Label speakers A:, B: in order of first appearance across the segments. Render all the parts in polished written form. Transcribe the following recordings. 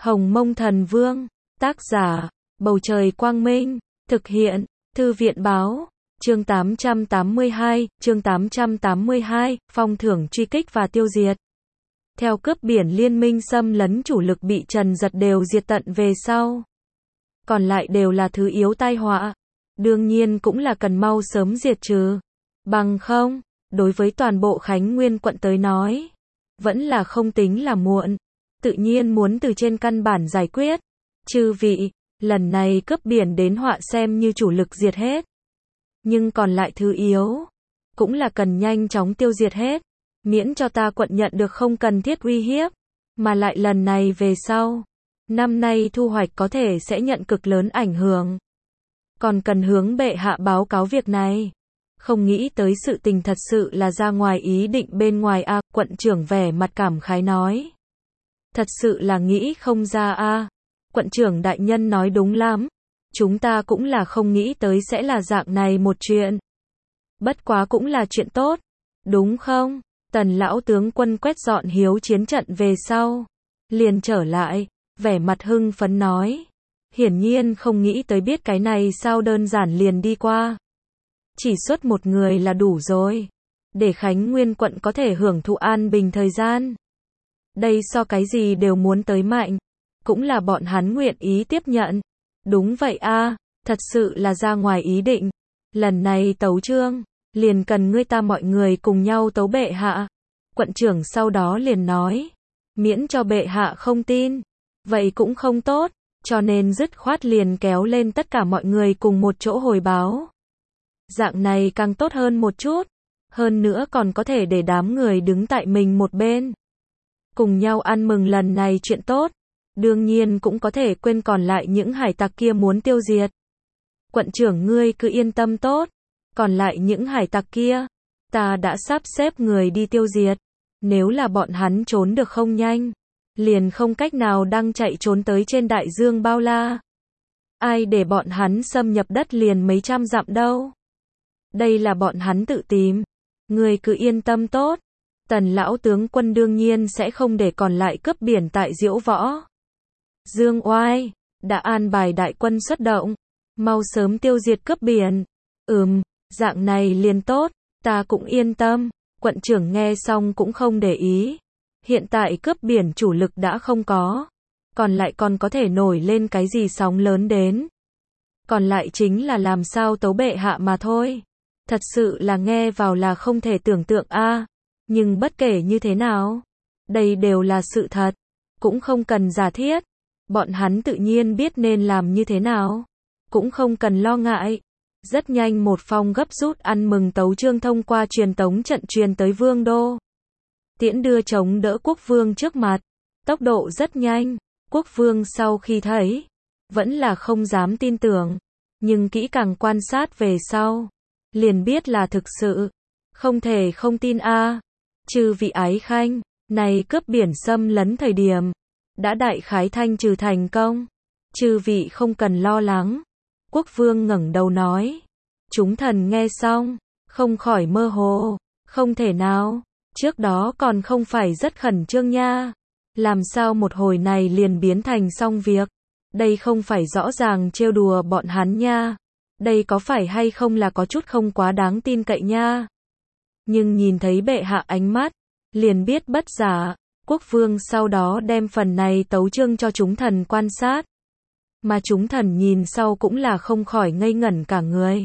A: Hồng Mông Thần Vương, tác giả, Bầu Trời Quang Minh, thực hiện, Thư viện Báo, chương 882, phong thưởng truy kích và tiêu diệt. Theo cướp biển liên minh xâm lấn chủ lực bị Trần Giật đều diệt tận về sau. Còn lại đều là thứ yếu tai họa. Đương nhiên cũng là cần mau sớm diệt trừ. Bằng không, đối với toàn bộ Khánh Nguyên quận tới nói, vẫn là không tính là muộn. Tự nhiên muốn từ trên căn bản giải quyết. Chư vị, lần này cướp biển đến họa xem như chủ lực diệt hết. Nhưng còn lại thứ yếu, cũng là cần nhanh chóng tiêu diệt hết. Miễn cho ta quận nhận được không cần thiết uy hiếp. Mà lại lần này về sau, năm nay thu hoạch có thể sẽ nhận cực lớn ảnh hưởng. Còn cần hướng bệ hạ báo cáo việc này. Không nghĩ tới sự tình thật sự là ra ngoài ý định bên ngoài a, quận trưởng vẻ mặt cảm khái nói. Thật sự là nghĩ không ra a. Quận trưởng đại nhân nói đúng lắm. Chúng ta cũng là không nghĩ tới sẽ là dạng này một chuyện. Bất quá cũng là chuyện tốt. Đúng không? Tần lão tướng quân quét dọn hiếu chiến trận về sau. Liền trở lại, vẻ mặt hưng phấn nói. Hiển nhiên không nghĩ tới biết cái này sao đơn giản liền đi qua. Chỉ xuất một người là đủ rồi. Để Khánh Nguyên quận có thể hưởng thụ an bình thời gian. Đây so cái gì đều muốn tới mạnh. Cũng là bọn hắn nguyện ý tiếp nhận. Đúng vậy a, thật sự là ra ngoài ý định. Lần này tấu chương, liền cần ngươi ta mọi người cùng nhau tấu bệ hạ. Quận trưởng sau đó liền nói. Miễn cho bệ hạ không tin. Vậy cũng không tốt. Cho nên dứt khoát liền kéo lên tất cả mọi người cùng một chỗ hồi báo. Dạng này càng tốt hơn một chút. Hơn nữa còn có thể để đám người đứng tại mình một bên. Cùng nhau ăn mừng lần này chuyện tốt. Đương nhiên cũng có thể quên còn lại những hải tặc kia muốn tiêu diệt. Quận trưởng ngươi cứ yên tâm tốt. Còn lại những hải tặc kia, ta đã sắp xếp người đi tiêu diệt. Nếu là bọn hắn trốn được không nhanh, liền không cách nào đang chạy trốn tới trên đại dương bao la. Ai để bọn hắn xâm nhập đất liền mấy trăm dặm đâu. Đây là bọn hắn tự tìm. Ngươi cứ yên tâm tốt. Tần lão tướng quân đương nhiên sẽ không để còn lại cướp biển tại Diễu Võ. Dương Oai, đã an bài đại quân xuất động. Mau sớm tiêu diệt cướp biển. Dạng này liền tốt, ta cũng yên tâm. Quận trưởng nghe xong cũng không để ý. Hiện tại cướp biển chủ lực đã không có. Còn lại còn có thể nổi lên cái gì sóng lớn đến. Còn lại chính là làm sao tấu bệ hạ mà thôi. Thật sự là nghe vào là không thể tưởng tượng a. Nhưng bất kể như thế nào, đây đều là sự thật. Cũng không cần giả thiết. Bọn hắn tự nhiên biết nên làm như thế nào. Cũng không cần lo ngại. Rất nhanh một phong gấp rút ăn mừng tấu chương thông qua truyền tống trận truyền tới vương đô. Tiễn đưa chống đỡ quốc vương trước mặt. Tốc độ rất nhanh. Quốc vương sau khi thấy, vẫn là không dám tin tưởng. Nhưng kỹ càng quan sát về sau, liền biết là thực sự. Không thể không tin a. Chư vị ái khanh, này cướp biển xâm lấn thời điểm, đã đại khái thanh trừ thành công. Chư vị không cần lo lắng. Quốc vương ngẩng đầu nói. Chúng thần nghe xong, không khỏi mơ hồ. Không thể nào, trước đó còn không phải rất khẩn trương nha. Làm sao một hồi này liền biến thành xong việc. Đây không phải rõ ràng trêu đùa bọn hắn nha. Đây có phải hay không là có chút không quá đáng tin cậy nha. Nhưng nhìn thấy bệ hạ ánh mắt, liền biết bất giả. Quốc vương sau đó đem phần này tấu chương cho chúng thần quan sát. Mà chúng thần nhìn sau cũng là không khỏi ngây ngẩn cả người.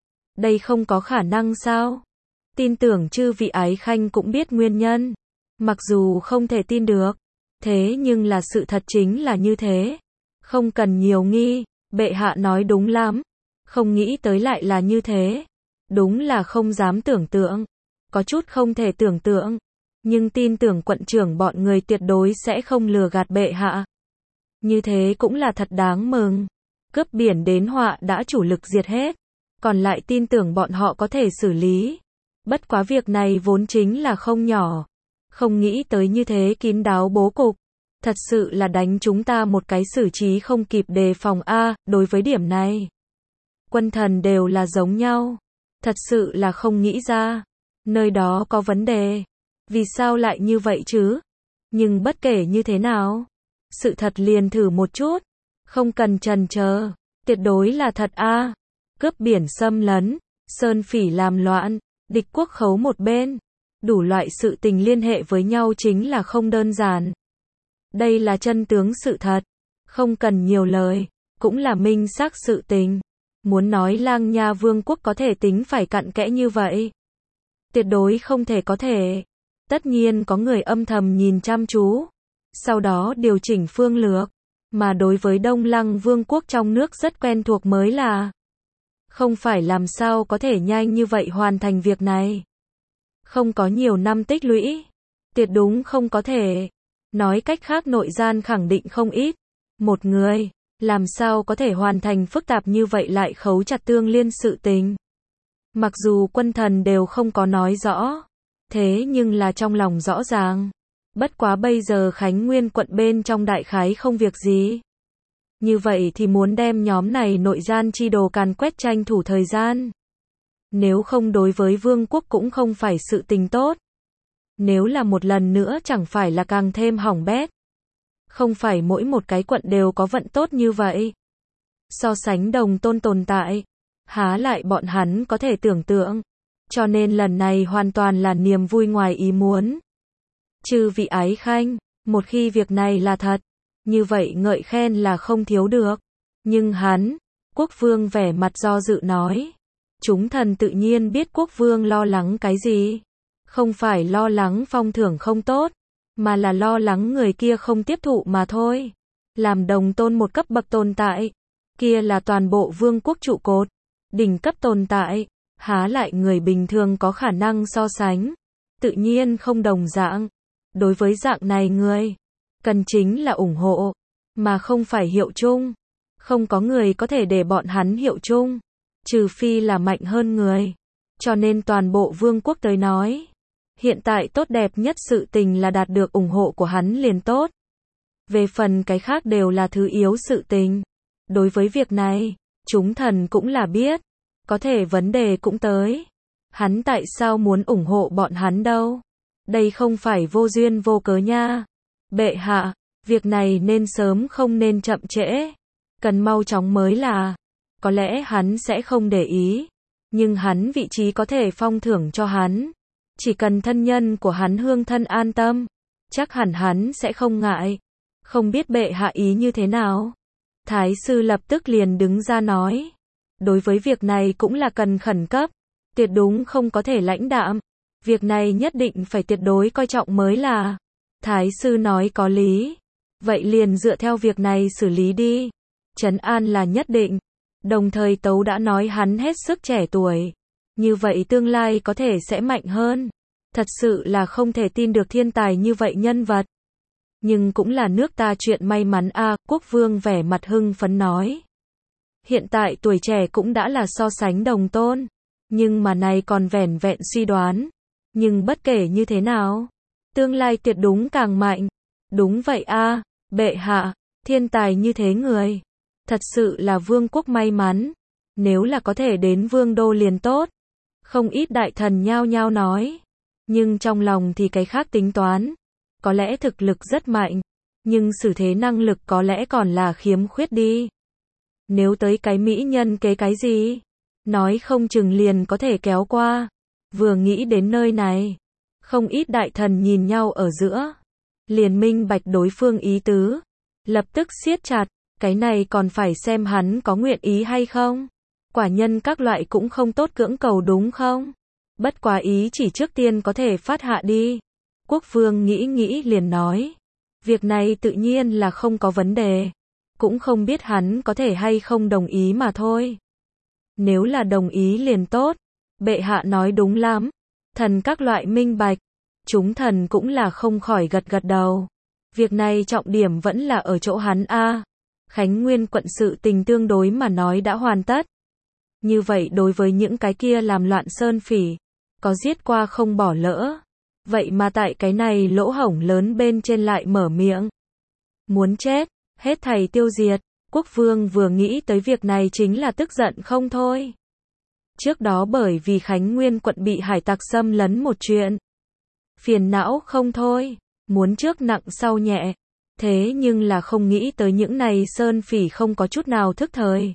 A: Đây không có khả năng sao? Tin tưởng chư vị ái khanh cũng biết nguyên nhân. Mặc dù không thể tin được. Thế nhưng là sự thật chính là như thế. Không cần nhiều nghi. Bệ hạ nói đúng lắm. Không nghĩ tới lại là như thế. Đúng là không dám tưởng tượng. Có chút không thể tưởng tượng. Nhưng tin tưởng quận trưởng bọn người tuyệt đối sẽ không lừa gạt bệ hạ. Như thế cũng là thật đáng mừng. Cướp biển đến họa đã chủ lực diệt hết. Còn lại tin tưởng bọn họ có thể xử lý. Bất quá việc này vốn chính là không nhỏ. Không nghĩ tới như thế kín đáo bố cục. Thật sự là đánh chúng ta một cái xử trí không kịp đề phòng a. Đối với điểm này, quân thần đều là giống nhau. Thật sự là không nghĩ ra. Nơi đó có vấn đề. Vì sao lại như vậy chứ? Nhưng bất kể như thế nào, Sự thật liền thử một chút. Không cần chần chờ. Tuyệt đối là thật a. Cướp biển xâm lấn, sơn phỉ làm loạn, địch quốc khấu một bên. Đủ loại sự tình liên hệ với nhau chính là không đơn giản. Đây là chân tướng sự thật. Không cần nhiều lời. Cũng là minh xác sự tình. Muốn nói Lang Nha Vương quốc có thể tính phải cặn kẽ như vậy. Tuyệt đối không thể có thể. Tất nhiên có người âm thầm nhìn chăm chú. Sau đó điều chỉnh phương lược. Mà đối với Đông Lăng Vương quốc trong nước rất quen thuộc mới là. Không phải làm sao có thể nhanh như vậy hoàn thành việc này. Không có nhiều năm tích lũy. Tuyệt đúng không có thể. Nói cách khác nội gian khẳng định không ít. Một người, làm sao có thể hoàn thành phức tạp như vậy lại khấu chặt tương liên sự tình. Mặc dù quân thần đều không có nói rõ. Thế nhưng là trong lòng rõ ràng. Bất quá bây giờ Khánh Nguyên quận bên trong đại khái không việc gì. Như vậy thì muốn đem nhóm này nội gian chi đồ càn quét tranh thủ thời gian. Nếu không đối với vương quốc cũng không phải sự tình tốt. Nếu là một lần nữa chẳng phải là càng thêm hỏng bét. Không phải mỗi một cái quận đều có vận tốt như vậy. So sánh Đồng Tôn tồn tại. Há lại bọn hắn có thể tưởng tượng. Cho nên lần này hoàn toàn là niềm vui ngoài ý muốn. Chư vị ái khanh, một khi việc này là thật, như vậy ngợi khen là không thiếu được. Nhưng hắn, quốc vương vẻ mặt do dự nói. Chúng thần tự nhiên biết quốc vương lo lắng cái gì. Không phải lo lắng phong thưởng không tốt, mà là lo lắng người kia không tiếp thụ mà thôi. Làm Đồng Tôn một cấp bậc tồn tại, kia là toàn bộ vương quốc trụ cột, đỉnh cấp tồn tại, há lại người bình thường có khả năng so sánh. Tự nhiên không đồng dạng. Đối với dạng này người, cần chính là ủng hộ, mà không phải hiệu chung. Không có người có thể để bọn hắn hiệu chung, trừ phi là mạnh hơn người. Cho nên toàn bộ vương quốc tới nói, hiện tại tốt đẹp nhất sự tình là đạt được ủng hộ của hắn liền tốt. Về phần cái khác đều là thứ yếu sự tình. Đối với việc này, chúng thần cũng là biết. Có thể vấn đề cũng tới. Hắn tại sao muốn ủng hộ bọn hắn đâu? Đây không phải vô duyên vô cớ nha. Bệ hạ, việc này nên sớm không nên chậm trễ. Cần mau chóng mới là. Có lẽ hắn sẽ không để ý. Nhưng hắn vị trí có thể phong thưởng cho hắn. Chỉ cần thân nhân của hắn hương thân an tâm. Chắc hẳn hắn sẽ không ngại. Không biết bệ hạ ý như thế nào? Thái sư lập tức liền đứng ra nói. Đối với việc này cũng là cần khẩn cấp. Tuyệt đúng không có thể lãnh đạm. Việc này nhất định phải tuyệt đối coi trọng mới là. Thái sư nói có lý. Vậy liền dựa theo việc này xử lý đi. Trấn an là nhất định. Đồng thời Tấu đã nói hắn hết sức trẻ tuổi. Như vậy tương lai có thể sẽ mạnh hơn. Thật sự là không thể tin được thiên tài như vậy nhân vật. Nhưng cũng là nước ta chuyện may mắn a. Quốc vương vẻ mặt hưng phấn nói. Hiện tại tuổi trẻ cũng đã là so sánh Đồng Tôn. Nhưng mà này còn vẻn vẹn suy đoán. Nhưng bất kể như thế nào, tương lai tuyệt đúng càng mạnh. Đúng vậy a, bệ hạ, thiên tài như thế người. Thật sự là vương quốc may mắn. Nếu là có thể đến vương đô liền tốt. Không ít đại thần nhao nhao nói. Nhưng trong lòng thì cái khác tính toán. Có lẽ thực lực rất mạnh. Nhưng xử thế năng lực có lẽ còn là khiếm khuyết đi. Nếu tới cái mỹ nhân kế cái gì, nói không chừng liền có thể kéo qua. Vừa nghĩ đến nơi này, không ít đại thần nhìn nhau ở giữa. Liền minh bạch đối phương ý tứ. Lập tức siết chặt, cái này còn phải xem hắn có nguyện ý hay không. Quả nhân các loại cũng không tốt cưỡng cầu đúng không? Bất quá ý chỉ trước tiên có thể phát hạ đi. Quốc vương nghĩ liền nói. Việc này tự nhiên là không có vấn đề. Cũng không biết hắn có thể hay không đồng ý mà thôi. Nếu là đồng ý liền tốt. Bệ hạ nói đúng lắm. Thần các loại minh bạch. Chúng thần cũng là không khỏi gật gật đầu. Việc này trọng điểm vẫn là ở chỗ hắn a. Khánh Nguyên quận sự tình tương đối mà nói đã hoàn tất. Như vậy đối với những cái kia làm loạn sơn phỉ, có giết qua không bỏ lỡ. Vậy mà tại cái này lỗ hổng lớn bên trên lại mở miệng. Muốn chết, hết thảy tiêu diệt. Quốc vương vừa nghĩ tới việc này chính là tức giận không thôi. Trước đó bởi vì Khánh Nguyên quận bị hải tặc xâm lấn một chuyện. Phiền não không thôi. Muốn trước nặng sau nhẹ. Thế nhưng là không nghĩ tới những này sơn phỉ không có chút nào thức thời.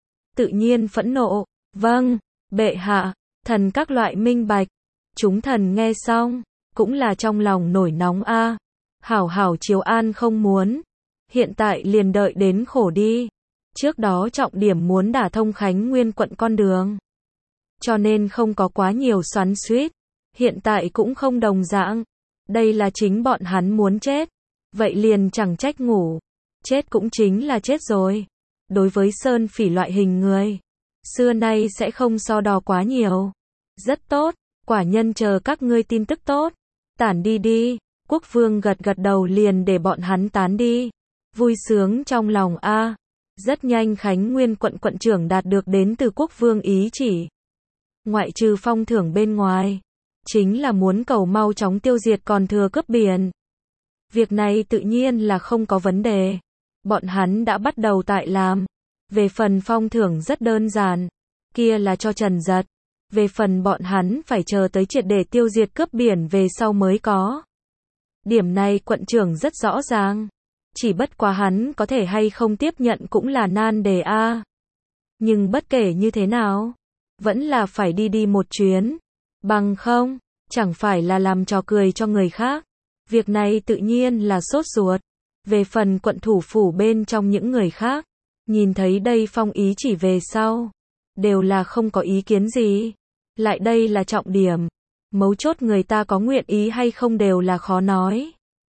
A: Tự nhiên phẫn nộ, vâng, bệ hạ, thần các loại minh bạch. Chúng thần nghe xong, cũng là trong lòng nổi nóng a. Hảo hảo chiếu an không muốn, hiện tại liền đợi đến khổ đi. Trước đó trọng điểm muốn đả thông Khánh Nguyên quận con đường, cho nên không có quá nhiều xoắn xuýt. Hiện tại cũng không đồng dạng, đây là chính bọn hắn muốn chết, vậy liền chẳng trách ngủ. Chết cũng chính là chết rồi. Đối với sơn phỉ loại hình người, xưa nay sẽ không so đo quá nhiều. Rất tốt, quả nhân chờ các ngươi tin tức tốt. Tản đi đi. Quốc vương gật gật đầu liền để bọn hắn tán đi. Vui sướng trong lòng a. Rất nhanh Khánh Nguyên quận quận trưởng đạt được đến từ quốc vương ý chỉ. Ngoại trừ phong thưởng bên ngoài, chính là muốn cầu mau chóng tiêu diệt còn thừa cướp biển. Việc này tự nhiên là không có vấn đề. Bọn hắn đã bắt đầu tại làm. Về phần phong thưởng rất đơn giản, kia là cho Trần Giật. Về phần bọn hắn phải chờ tới triệt để tiêu diệt cướp biển về sau mới có. Điểm này quận trưởng rất rõ ràng. Chỉ bất quá hắn có thể hay không tiếp nhận cũng là nan đề a. Nhưng bất kể như thế nào, vẫn là phải đi một chuyến. Bằng không, chẳng phải là làm trò cười cho người khác. Việc này tự nhiên là sốt ruột. Về phần quận thủ phủ bên trong những người khác, nhìn thấy đây phong ý chỉ về sau, đều là không có ý kiến gì. Lại đây là trọng điểm. Mấu chốt người ta có nguyện ý hay không đều là khó nói.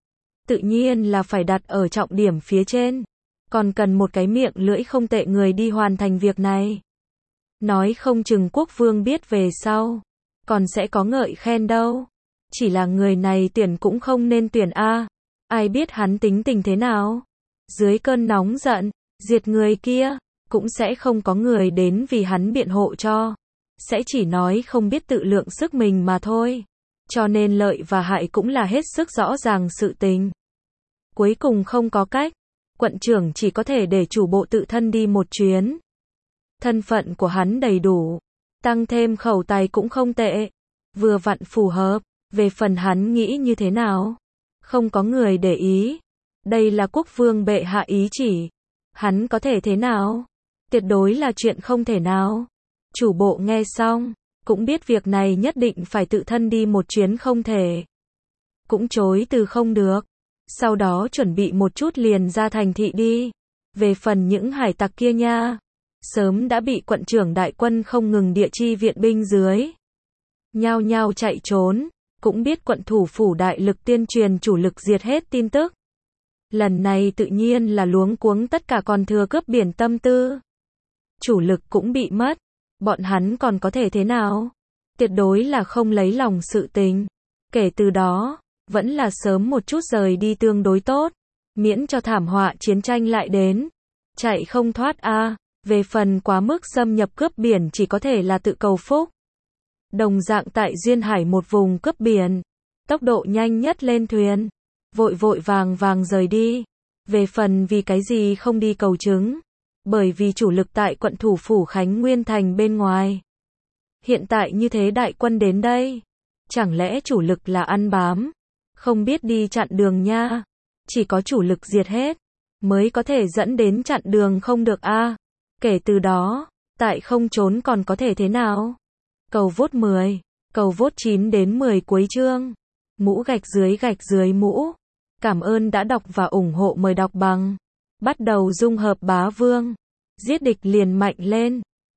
A: Tự nhiên là phải đặt ở trọng điểm phía trên. Còn cần một cái miệng lưỡi không tệ người đi hoàn thành việc này. Nói không chừng quốc vương biết về sau, còn sẽ có ngợi khen đâu. Chỉ là người này tuyển cũng không nên tuyển a. Ai biết hắn tính tình thế nào. Dưới cơn nóng giận, diệt người kia, cũng sẽ không có người đến vì hắn biện hộ cho. Sẽ chỉ nói không biết tự lượng sức mình mà thôi. Cho nên lợi và hại cũng là hết sức rõ ràng sự tình. Cuối cùng không có cách, quận trưởng chỉ có thể để chủ bộ tự thân đi một chuyến. Thân phận của hắn đầy đủ, tăng thêm khẩu tài cũng không tệ, vừa vặn phù hợp. Về phần hắn nghĩ như thế nào, không có người để ý. Đây là quốc vương bệ hạ ý chỉ, hắn có thể thế nào? Tuyệt đối là chuyện không thể nào. Chủ bộ nghe xong, cũng biết việc này nhất định phải tự thân đi một chuyến không thể. Cũng chối từ không được. Sau đó chuẩn bị một chút liền ra thành thị đi. Về phần những hải tặc kia nha, sớm đã bị quận trưởng đại quân không ngừng địa chi viện binh dưới. Nhao nhao chạy trốn, cũng biết quận thủ phủ đại lực tuyên truyền chủ lực diệt hết tin tức. Lần này tự nhiên là luống cuống tất cả còn thừa cướp biển tâm tư. Chủ lực cũng bị mất. Bọn hắn còn có thể thế nào? Tuyệt đối là không lấy lòng sự tình. Kể từ đó, vẫn là sớm một chút rời đi tương đối tốt. Miễn cho thảm họa chiến tranh lại đến. Chạy không thoát a. Về phần quá mức xâm nhập cướp biển chỉ có thể là tự cầu phúc. Đồng dạng tại Duyên Hải một vùng cướp biển. Tốc độ nhanh nhất lên thuyền. Vội vàng rời đi. Về phần vì cái gì không đi cầu chứng. Bởi vì chủ lực tại quận thủ phủ Khánh Nguyên thành bên ngoài. Hiện tại như thế đại quân đến đây. Chẳng lẽ chủ lực là ăn bám? Không biết đi chặn đường nha. Chỉ có chủ lực diệt hết, mới có thể dẫn đến chặn đường không được a. Kể từ đó, tại không trốn còn có thể thế nào? Cầu vote 10, cầu vote 9 đến 10 cuối chương. Mũ gạch dưới mũ. Cảm ơn đã đọc và ủng hộ, mời đọc bằng. Bắt đầu dung hợp bá vương. Giết địch liền mạnh lên.